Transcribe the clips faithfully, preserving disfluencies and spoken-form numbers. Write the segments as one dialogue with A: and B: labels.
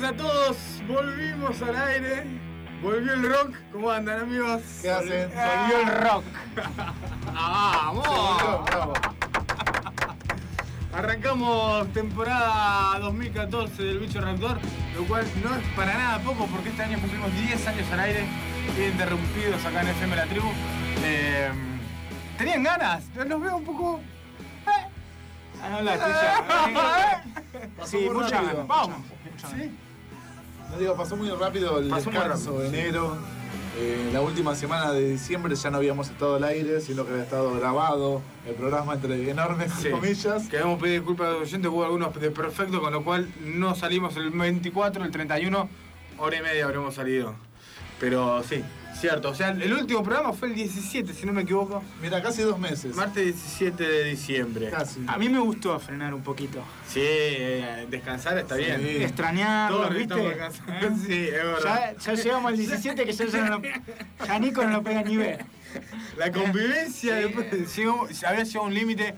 A: Hola a todos, volvimos al aire. Volvió el rock. ¿Cómo andan, amigos?
B: ¿Qué hacen?
A: Volvió el rock. ¡Vamos!
B: Bravo.
A: Arrancamos temporada dos mil catorce del Bicho Reactor, lo cual no es para nada poco porque este año cumplimos diez años al aire, bien interrumpidos acá en F M La Tribu. Eh, ¿Tenían ganas? Los veo un poco...
C: Ah, no, la tuya.
B: Pasó
C: Sí,
B: muy
C: mucha
B: rápido.
C: ganas.
A: Vamos.
B: ¿Sí? No digo, pasó muy rápido el
A: Pasó muy
B: descanso de enero. Eh, la última semana de diciembre ya no habíamos estado al aire, sino que había estado grabado el programa entre enormes
A: Sí.
B: comillas.
A: Queremos pedir disculpas a los oyentes, hubo algunos desperfectos, con lo cual no salimos el veinticuatro, el treinta y uno, hora y media habremos salido. Pero sí, cierto. O sea, el último programa fue el diecisiete, si no me equivoco.
B: Mira, casi dos meses.
A: Martes diecisiete de diciembre.
B: Casi.
C: A mí me gustó frenar un poquito.
A: Sí, eh, descansar está
B: Sí.
A: bien.
C: Extrañarlo,
A: Todos
C: ¿viste?
A: necesitamos descansar.
C: ¿Eh?
A: Sí, es verdad.
C: Ya, ya llegamos al diecisiete que ya, ya, no, ya Nico no lo pega ni ver.
A: La convivencia
C: Sí.
A: después llegó, había llegado a un límite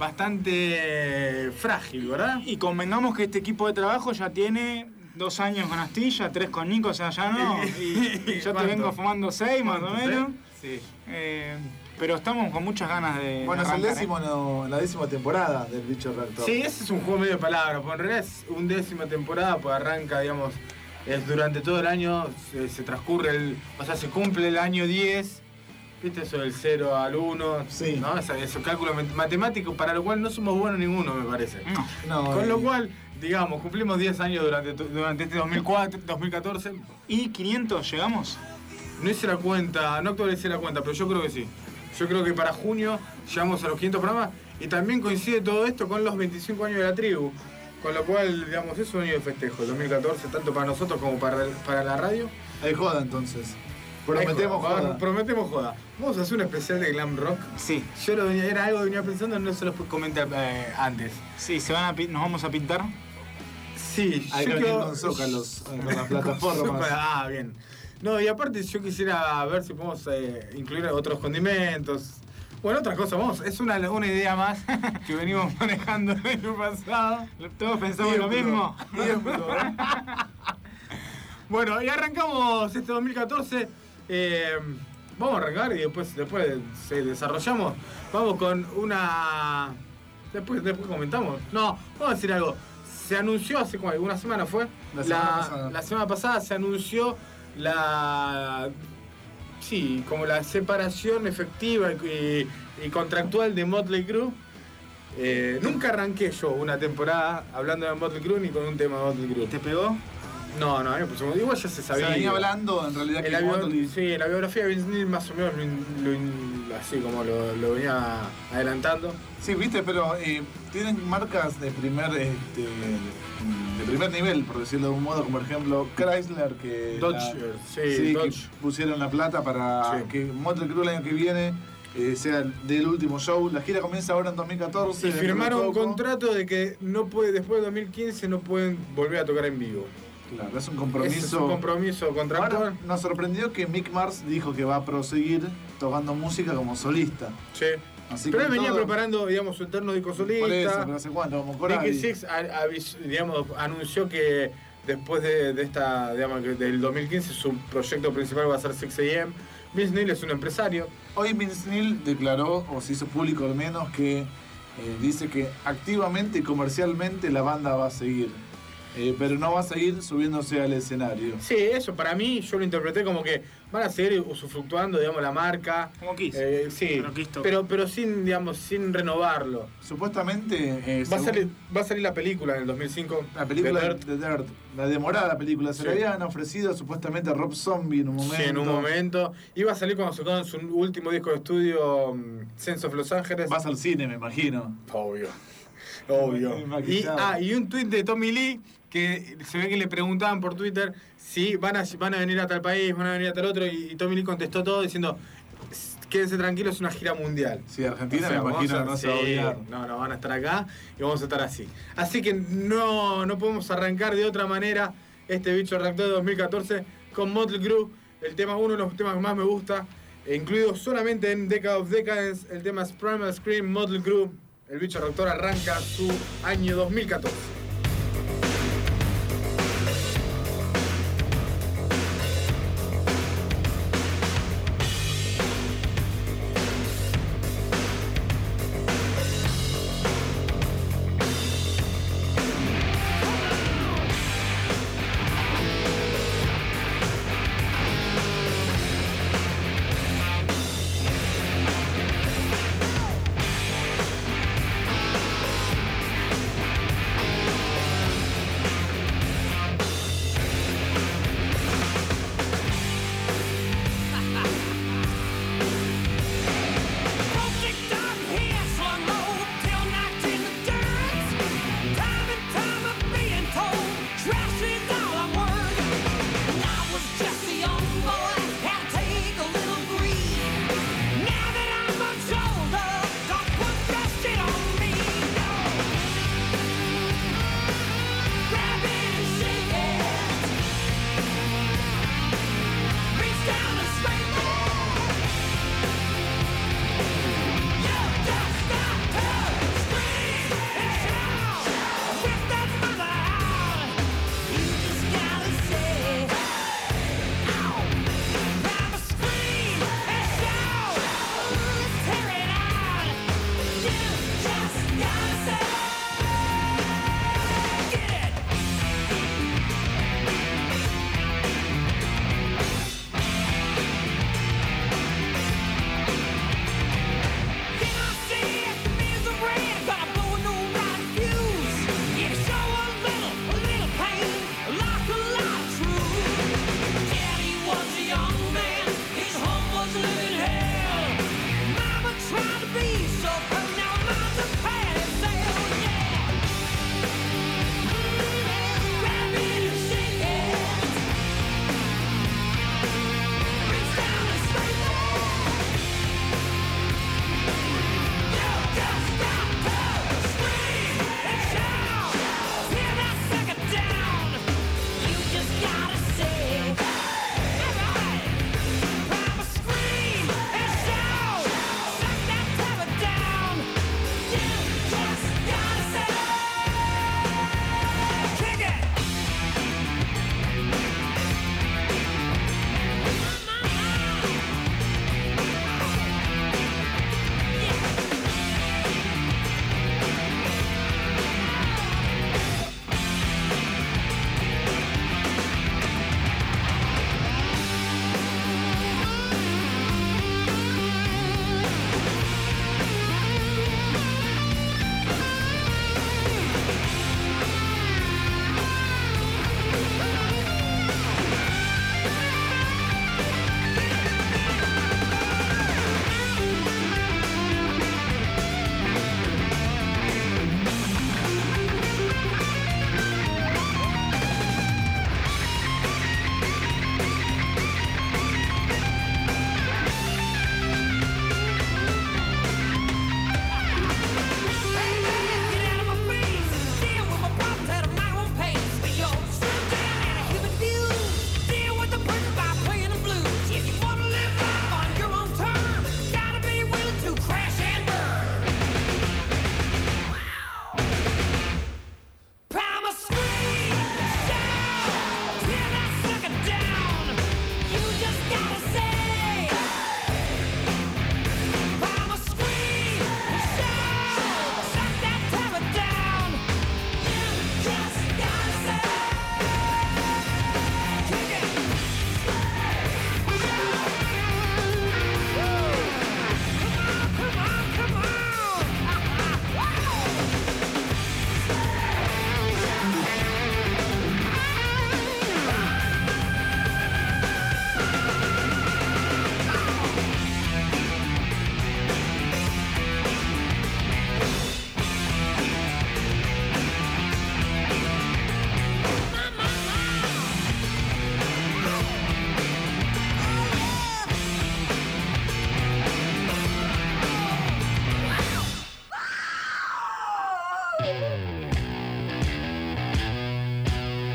A: bastante frágil, ¿verdad?
C: Y convengamos que este equipo de trabajo ya tiene dos años con Astilla, tres con Nico, o sea, ya no. Y, y yo te
A: ¿Cuánto?
C: vengo fumando seis más o
A: ¿Cuántos,
C: menos.
A: eh? Sí.
C: Eh, pero estamos con muchas ganas de.
B: Bueno, es el
C: arrancar,
B: décimo, no, la décima temporada del Bicho Reactor.
A: Sí, ese es un juego medio de palabras, porque en realidad es un décima temporada, pues arranca, digamos, es durante todo el año, se, se transcurre el, o sea, se cumple el año diez, ¿viste? Eso del cero al uno,
B: Sí.
A: ¿no? Ese, ese cálculo mat- matemático, para lo cual no somos buenos ninguno, me parece.
C: ¿eh? No.
B: No,
A: Con
B: eh,
A: lo cual, digamos, cumplimos diez años durante, to- durante este dos mil cuatro, dos mil catorce.
C: ¿Y quinientos llegamos?
A: No hice la cuenta, no actualicé la cuenta, pero yo creo que sí. Yo creo que para junio llegamos a los quinientos programas y también coincide todo esto con los veinticinco años de la tribu. Con lo cual, digamos, es un año de festejo, el dos mil catorce, tanto para nosotros como para, para la radio.
B: hay joda entonces. Prometemos
A: Hay joda,
B: joda.
A: Prometemos joda. Vamos a hacer un especial de glam rock.
C: Sí.
A: Yo lo venía, era algo que venía pensando, no se los comenté eh, antes.
C: Sí, se van a pi- nos vamos a pintar.
A: Sí,
B: Hay que
A: yo
B: venir
A: quiero-
B: con Zócalos, eh, con las
A: Con
B: plataformas.
A: Zócalo, ah, bien. No, y aparte yo quisiera ver si podemos eh, incluir otros condimentos. Bueno, otras cosas, vamos, es una, una idea más que venimos manejando el año pasado.
C: Todos pensamos lo
B: Tiemblo,
C: mismo.
B: tiemblo.
A: Bueno, y arrancamos este dos mil catorce. Eh, vamos a arrancar y después, después se desarrollamos. Vamos con una... Después, después comentamos. No, vamos a decir algo. Se anunció hace como una semana, ¿fue?
B: La semana pasada.
A: La semana pasada se anunció la... Sí, como la separación efectiva y, y contractual de Motley Crue. Eh, nunca arranqué yo una temporada hablando de Motley Crue ni con un tema de Motley Crue.
C: ¿Te pegó?
A: No, no, a mí me puso- igual ya se
B: Se
A: sabía.
B: venía hablando en realidad
A: En
B: que
A: la, bio-
B: Motley-
A: sí, en la biografía de Vince Neil más o menos lo in- lo in- así como lo, lo venía adelantando.
B: Sí, viste, pero eh, tienen marcas de primer este, de primer nivel, por decirlo de un modo, como por ejemplo Chrysler, que,
A: Dodge,
B: la-
A: sí,
B: sí,
A: Dodge.
B: que pusieron la plata para
A: Sí.
B: que Motley Crue el año que viene eh, sea el del último show. La gira comienza ahora en dos mil catorce.
A: Y
B: dentro de
A: firmaron un
B: poco.
A: contrato de que no puede, después de dos mil quince no pueden volver a tocar en vivo.
B: Claro, es un
A: Ese
B: compromiso.
A: es un compromiso contractual.
B: Ahora nos sorprendió que Mick Mars dijo que va a proseguir tocando música como solista.
A: Sí.
B: Así
A: Pero
B: que
A: él venía
B: todo-
A: preparando, digamos, su eterno disco
B: Por eso,
A: solista.
B: pero hace cuánto, como
A: Nicky
B: Corabi.
A: Six a- avis- digamos, anunció que después de, de esta, digamos, que del dos mil quince su proyecto principal va a ser six a m. Vince Neil es un empresario.
B: Hoy Vince Neil declaró, o se hizo público al menos, que eh, dice que activamente y comercialmente la banda va a seguir. Eh, pero no va a seguir subiéndose al escenario.
A: Sí, eso para mí yo lo interpreté como que van a seguir usufructuando, digamos, la marca.
C: Como Kiss.
A: Eh, sí,
C: Pero Kiss toca.
A: pero, pero sin, digamos, sin renovarlo.
B: Supuestamente eh,
A: Va a,
B: según
A: salir, va a salir la película en el dos mil cinco.
B: la película
A: de
B: de
A: Dirt.
B: Dirt, la demorada película, se
A: Sí.
B: le habían ofrecido supuestamente a Rob Zombie en un momento.
A: Sí, en un momento. Iba a salir cuando sacaron su último disco de estudio, um, Sense of Los Ángeles.
B: Vas al cine, me imagino.
A: Obvio. Obvio. Y,
B: Maquillado.
A: ah, y un tuit de Tommy Lee que se ve que le preguntaban por Twitter si van a, van a venir a tal país, van a venir a tal otro, y, y Tommy Lee contestó todo diciendo: quédense tranquilos, es una gira mundial.
B: Sí, Argentina
A: O sea,
B: me imagino
A: vamos a-
B: no se va a
A: sí,
B: olvidar.
A: No, no, van a estar acá y vamos a estar así. Así que no, no podemos arrancar de otra manera este Bicho Reactor de dos mil catorce con Motley Crue. El tema, uno de los temas que más me gusta, incluido solamente en Decade of Decadence, el tema es Primal Scream, Motley Crue. El Bicho Reactor arranca su año dos mil catorce.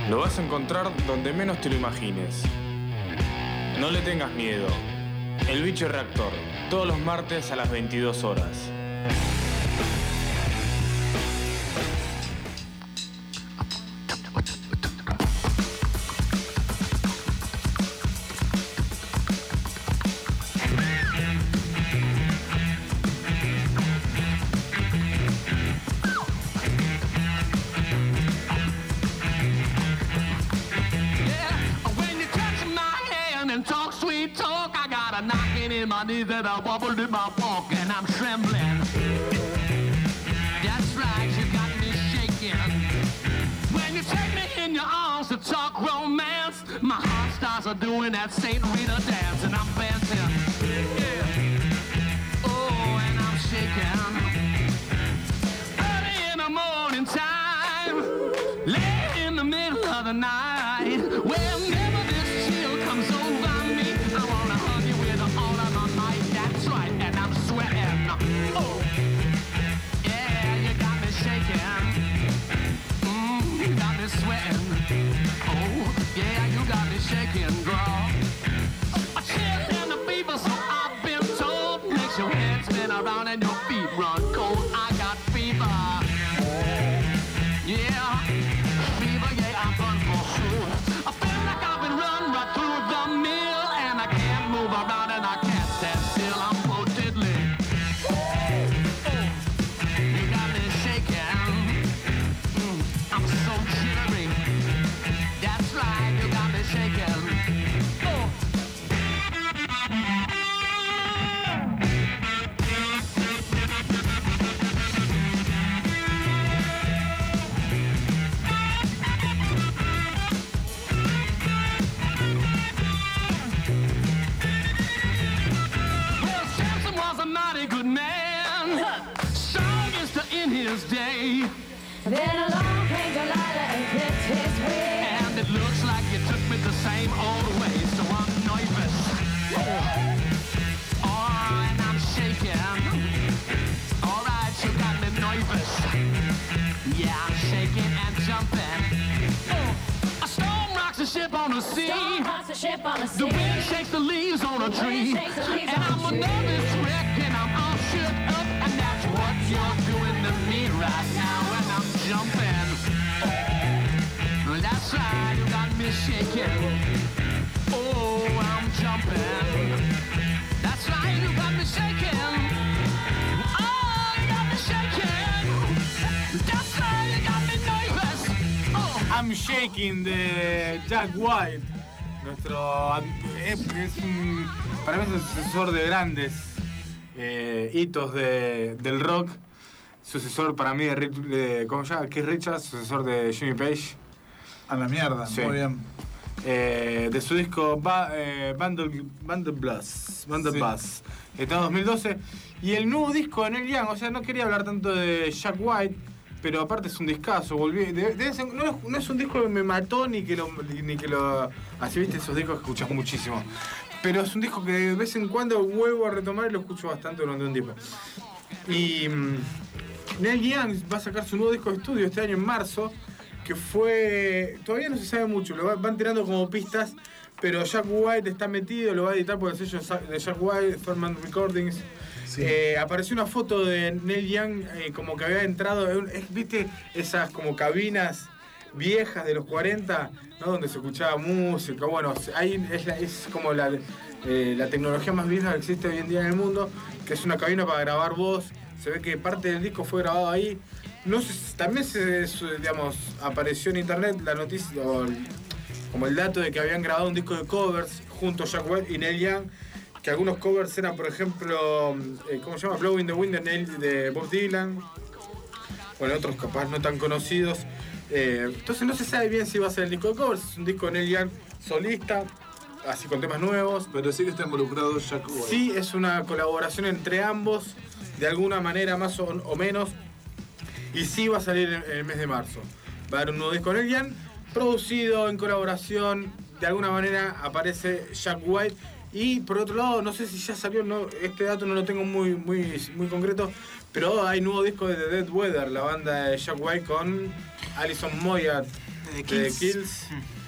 D: Lo vas a encontrar donde menos te lo imagines. No le tengas miedo. El Bicho Reactor, todos los martes a las veintidós horas.
E: That I wobbled in my walk and I'm trembling. That's right, you got me shaking. When you take me in your arms to talk romance, my heart starts a doing that Saint Rita dance and I'm dancing. Yeah. Oh, and I'm shaking. Early in the morning time, late in the middle of the night, whenever this chill comes over me, I wanna hug you with all of my might. That's right, and I'm sweating. Oh, yeah, you got me shaking. Mm, you got me sweating. Oh, yeah, you got me shaking, girl. A chill and a fever, so I've been told, makes your head spin around and your feet run cold. I got fever. Yeah, fever, yeah, I'm run for sure. I feel like I've been run right through the mill, and I can't move around and I can't stand still. I'm so diddly. You got me shaking. Mm, I'm so jittery. That's right, you got me shaking. Oh. Well, Samson was a mighty good man, strongest in his day.
F: Then along came Delilah and clipped his wig.
E: And it looks like you took me the same old way, so I'm nervous. Oh, and I'm shaking. All right, you got me nervous. Yeah, I'm shaking and jumping. Oh, a storm rocks the ship on the sea.
F: Storm rocks the ship on the sea.
E: The wind shakes the leaves on a tree.
F: shakes the leaves
E: And
F: on
E: I'm
F: the
E: a
F: tree.
E: nervous wreck and I'm all shook up. And that's what you're doing to me right now. And I'm jumping. That's right, you got me shaking. Oh, I'm jumping. That's right, you got me shaking. Oh, you got me shaking. That's right, you got me nervous. Oh.
A: I'm Shaking de Jack White. Nuestro. Es, es un, para mí es un sucesor de grandes eh, hitos de, del rock. Sucesor para mí de, Rick- de ¿cómo se llama? Keith Richards, sucesor de Jimmy Page.
B: A la mierda,
A: Sí.
B: muy bien.
A: Eh, de su disco ba, eh, Bundle, Bundle Buzz, Bundle
B: Sí.
A: Buzz, está en dos mil doce. Y el nuevo disco de Neil Young, o sea, no quería hablar tanto de Jack White, pero aparte es un discazo. Volví, de, de ese- no, es, no es un disco que me mató ni que lo. Ni que lo así viste esos discos que escuchas muchísimo. Pero es un disco que de vez en cuando vuelvo a retomar y lo escucho bastante durante un tiempo. Y mm, Neil Young va a sacar su nuevo disco de estudio este año en marzo, que fue... Todavía no se sabe mucho, lo va- van tirando como pistas, pero Jack White está metido, lo va a editar por el sello Sa- de Jack White, Thurman Recordings.
B: Sí.
A: Eh, apareció una foto de Neil Young eh, como que había entrado, en un- es- ¿viste? Esas como cabinas viejas de los cuarenta, ¿no? Donde se escuchaba música. Bueno, ahí es, la- es como la, eh, la tecnología más vieja que existe hoy en día en el mundo, que es una cabina para grabar voz. Se ve que parte del disco fue grabado ahí. No sé, también se, se, digamos, apareció en internet la noticia, o el- como el dato de que habían grabado un disco de covers junto a Jack White y Neil Young, que algunos covers eran, por ejemplo, eh, ¿cómo se llama? Blowing the Wind de, Neil- de Bob Dylan. Bueno, otros capaz no tan conocidos. Eh, entonces no se sabe bien si va a ser el disco de covers, es un disco de Neil Young solista, así con temas nuevos.
B: Pero sí que está involucrado Jack White.
A: Sí, es una colaboración entre ambos, de alguna manera más o, o menos. Y sí va a salir en, en el mes de marzo. Va a haber un nuevo disco de Neil Young, producido en colaboración. De alguna manera aparece Jack White. Y por otro lado, no sé si ya salió, no, este dato no lo tengo muy, muy, muy concreto, pero hay nuevo disco de The Dead Weather, la banda de Jack White con Alison Moyet
C: De
A: de
C: Kills.
A: Kills.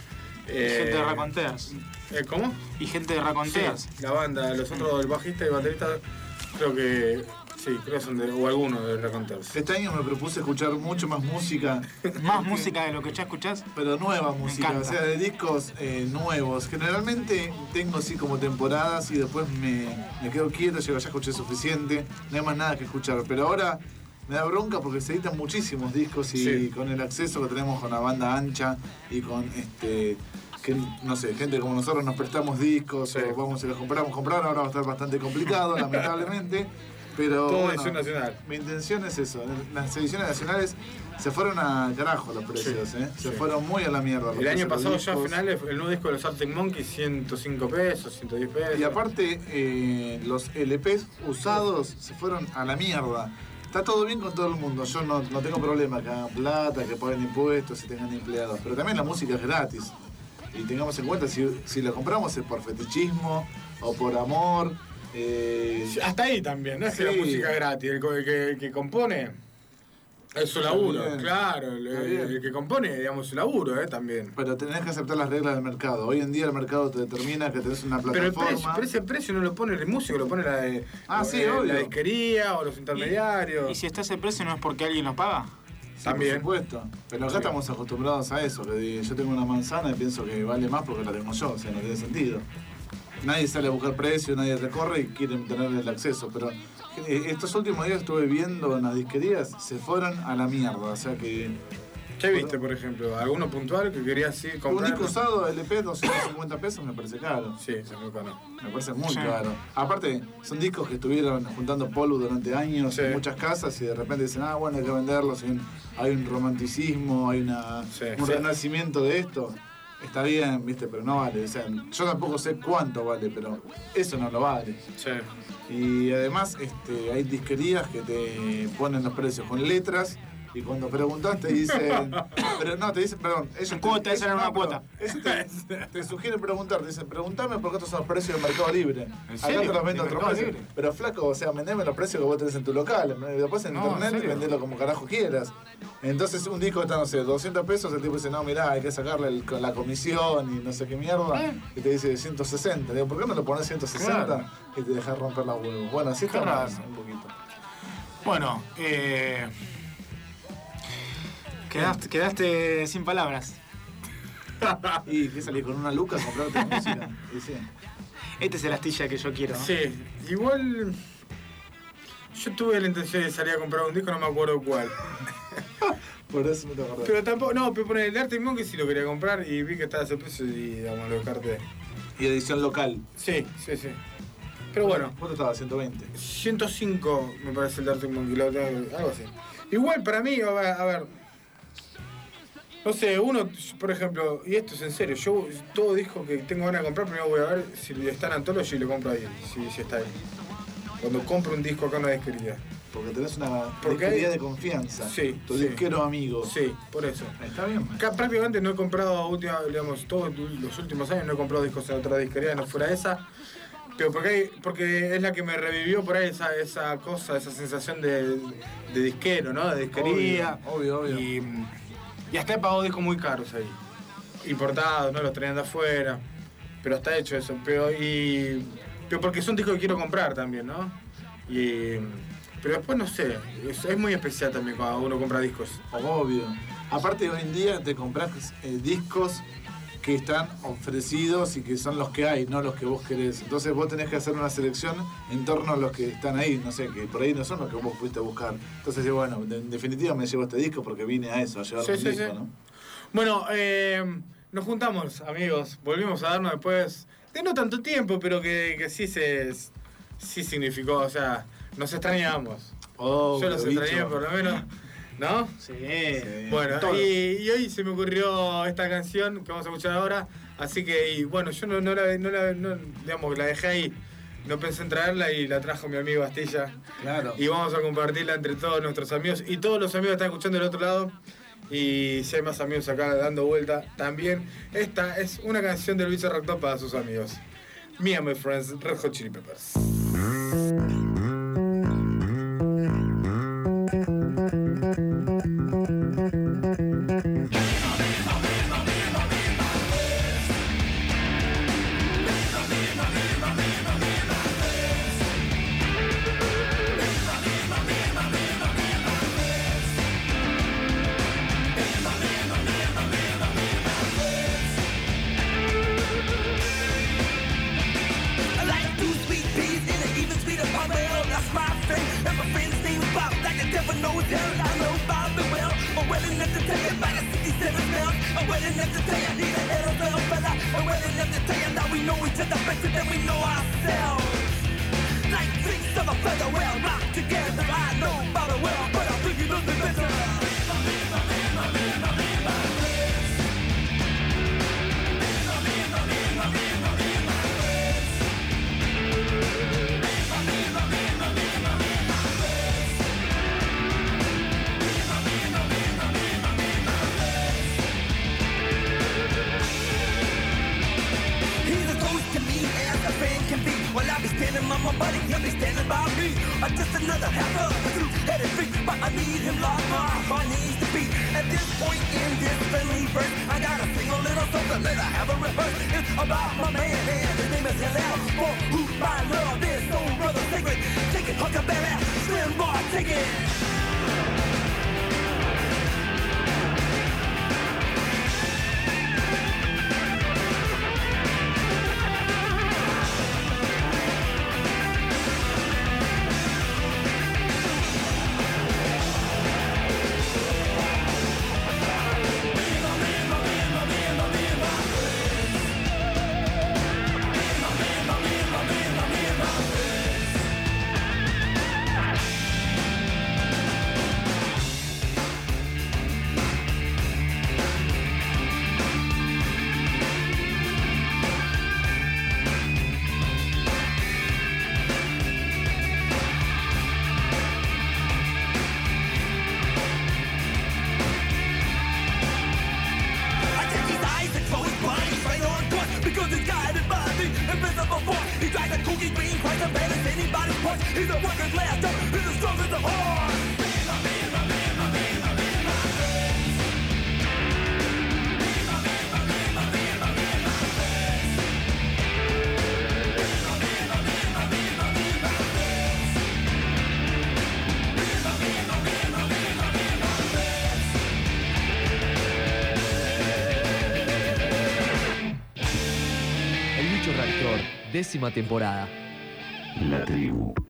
C: Y gente de Raconteurs.
A: Eh, ¿Cómo?
C: Y gente de Raconteurs.
A: Sí, la banda, los otros, el bajista y baterista, creo que sí, creo que son de, o algunos de Raconteurs.
B: Este año me propuse escuchar mucho más música,
C: Más música de lo que ya escuchás.
B: pero nueva música,
C: encanta.
B: o sea, de discos eh, nuevos. Generalmente tengo así como temporadas y después me, me quedo quieto, yo ya escuché suficiente, no hay más nada que escuchar. Pero ahora me da bronca porque se editan muchísimos discos y
A: Sí.
B: con el acceso que tenemos con la banda ancha y con este... que no sé, gente como nosotros nos prestamos discos
A: Sí.
B: o vamos y los compramos, comprar, ahora va a estar bastante complicado, lamentablemente. Pero
A: Todo
B: bueno,
A: edición nacional.
B: mi intención es eso. Las ediciones nacionales se fueron a carajo los precios,
A: Sí,
B: ¿eh? Se
A: sí.
B: fueron muy a la mierda. los
A: El año
B: precios de los
A: pasado ya a
B: discos.
A: finales, el nuevo disco de los Arctic Monkeys, ciento cinco pesos, ciento diez pesos.
B: Y aparte, eh, los L Pes usados se fueron a la mierda. Está todo bien con todo el mundo. Yo no, no tengo problema que hagan plata, que paguen impuestos y tengan empleados. Pero también la música es gratis. Y tengamos en cuenta, si, si lo compramos es por fetichismo o por amor. eh,
A: Hasta ahí también, no es que la
B: Sí.
A: música es gratis, el, co- el que, el que compone es su laburo,
B: bien.
A: claro, el,
B: Está bien.
A: el que compone, digamos, su laburo, eh, también.
B: Pero tenés que aceptar las reglas del mercado. Hoy en día el mercado te determina que tenés una
A: Pero el
B: plataforma.
A: precio, pero ese precio no lo pone el músico, lo pone la, de,
B: Ah, sí,
A: eh,
B: obvio.
A: la disquería o los intermediarios.
C: Y si está ese precio no es porque alguien lo paga.
B: Sí,
A: También.
B: por supuesto. Pero acá
A: Sí.
B: estamos acostumbrados a eso, que di- yo tengo una manzana y pienso que vale más porque la tengo yo, o sea, no tiene sentido. Nadie sale a buscar precio, nadie recorre y quieren tener el acceso, pero eh, estos últimos días estuve viendo en las disquerías, se fueron a la mierda, o sea que
A: ¿Qué viste, por ejemplo? ¿Alguno puntual que querías ir
B: un
A: comprar?
B: disco usado L P doscientos cincuenta pesos me parece caro.
A: Sí, se me caro.
B: Me parece muy
C: Sí.
B: caro. Aparte, son discos que estuvieron juntando polvo durante años
A: Sí.
B: en muchas casas y de repente dicen, ah, bueno, hay que venderlos. Hay un, hay un romanticismo, hay una,
A: Sí.
B: un
A: Sí.
B: renacimiento de esto. Está bien, viste, pero no vale. O sea, yo tampoco sé cuánto vale, pero eso no lo vale.
A: Sí.
B: Y además este, hay disquerías que te ponen los precios con letras. Y cuando preguntas te dicen, pero no, te dicen, perdón, ellos
C: Cuota,
B: te,
C: esa era
B: no,
C: una
B: perdón,
C: cuota.
B: ellos te, te sugieren preguntar, te dicen, preguntame por qué estos son los precios del Mercado Libre. Acá
A: serio?
B: te los vendo a
A: ¿De
B: otro
A: Mercado
B: precio.
A: Libre?
B: Pero flaco, o sea, vendeme los precios que vos tenés en tu local. Después en
A: No, ¿en
B: internet
A: serio?
B: vendelo como carajo quieras. Entonces un disco está, no sé, doscientos pesos, el tipo dice, no, mirá, hay que sacarle el- con la comisión y no sé qué mierda.
A: ¿Eh?
B: Y te dice ciento sesenta. Digo, ¿por qué no le pones ciento sesenta
A: Claro.
B: y te dejas romper los huevos? Bueno, así
A: Qué
B: está
A: raro.
B: más, un poquito.
C: Bueno, eh, quedaste, quedaste sin palabras.
B: ¿Y qué salís con una luca a comprarte música? Y sí.
C: Este es el astilla que yo quiero, ¿no?
A: Sí, igual yo tuve la intención de salir a comprar un disco, no me acuerdo cuál.
B: Por eso me te acordás.
A: Pero tampoco, no, pero poner el Arctic Monkeys sí lo quería comprar y vi que estaba a ese precio y digamos lo descarté.
B: Y edición local.
A: Sí, sí, sí. Pero bueno,
B: ¿Cuánto estaba? ciento veinte.
A: ciento cinco me parece el Arctic Monkey, lo tengo- algo así. Igual para mí, a ver, a ver, no sé, uno, por ejemplo, y esto es en serio, yo todo disco que tengo ganas de comprar, primero voy a ver si está en Anthology y lo compro ahí, si, si está ahí. Cuando compro un disco acá en una disquería.
B: Porque tenés una
A: Porque
B: disquería
A: hay-
B: de confianza.
A: Sí,
B: Tu
A: sí.
B: disquero amigo.
A: Sí, por eso.
B: Está bien.
A: Acá prácticamente no he comprado, última, digamos, todos los últimos años no he comprado discos en otra disquería, no fuera esa. Pero porque, hay, porque es la que me revivió por ahí esa, esa cosa, esa sensación de, de disquero, ¿no? De disquería.
B: Obvio, obvio. obvio.
A: Y, y hasta he pagado discos muy caros ahí. Importados, ¿no? Los traían de afuera. Pero está hecho eso. Pero, y, pero porque son discos que quiero comprar también, ¿no? Y, pero después no sé. Es, es muy especial también cuando uno compra discos.
B: Obvio. Aparte, hoy en día te compras eh, discos que están ofrecidos y que son los que hay, no los que vos querés. Entonces vos tenés que hacer una selección en torno a los que están ahí, no sé, que por ahí no son los que vos fuiste a buscar. Entonces, sí, bueno, de- en definitiva me llevo este disco porque vine a eso, a llevar
A: Sí,
B: un
A: sí,
B: disco,
A: sí.
B: ¿no?
A: Bueno, eh, nos juntamos, amigos. Volvimos a darnos después de no tanto tiempo, pero que, que sí se sí significó, o sea, nos extrañamos.
B: Oh,
A: Yo los
B: pero bicho.
A: extrañé por lo menos, ¿no?
C: Sí.
A: Bueno,
C: Todo.
A: y, y hoy se me ocurrió esta canción que vamos a escuchar ahora, así que, y bueno, yo no, no la, no la no, digamos, la dejé ahí, no pensé en traerla y la trajo mi amigo Bastilla.
B: Claro.
A: Y vamos a compartirla entre todos nuestros amigos y todos los amigos que están escuchando del otro lado. Y si hay más amigos acá dando vuelta, también. Esta es una canción del Bicho Rector para sus amigos. Me and my friends, Red Hot Chili Peppers.
E: Get nose hair, and I know Bob the well. I'm well enough to tell you about a sixty-seven pounds. I'm well enough to tell you I need a head of the fella. I'm well enough to tell you that we know each other better than we know ourselves. Like drinks of a feather, well, rock together. I know about the well, but I think you know me better. Can be. Well, I'll be standing by my buddy, he'll be standing by me. I'm just another half of a two-headed freak, but I need him like my heart needs to beat. At this point in this friendly verse, I gotta sing a little something, let I have a rehearse. It's about my man, and his name is Hillel. For who my love is so brother sacred. Take it, Huckleberry, Slim Bar, take it.
G: Décima temporada.
H: La tribu.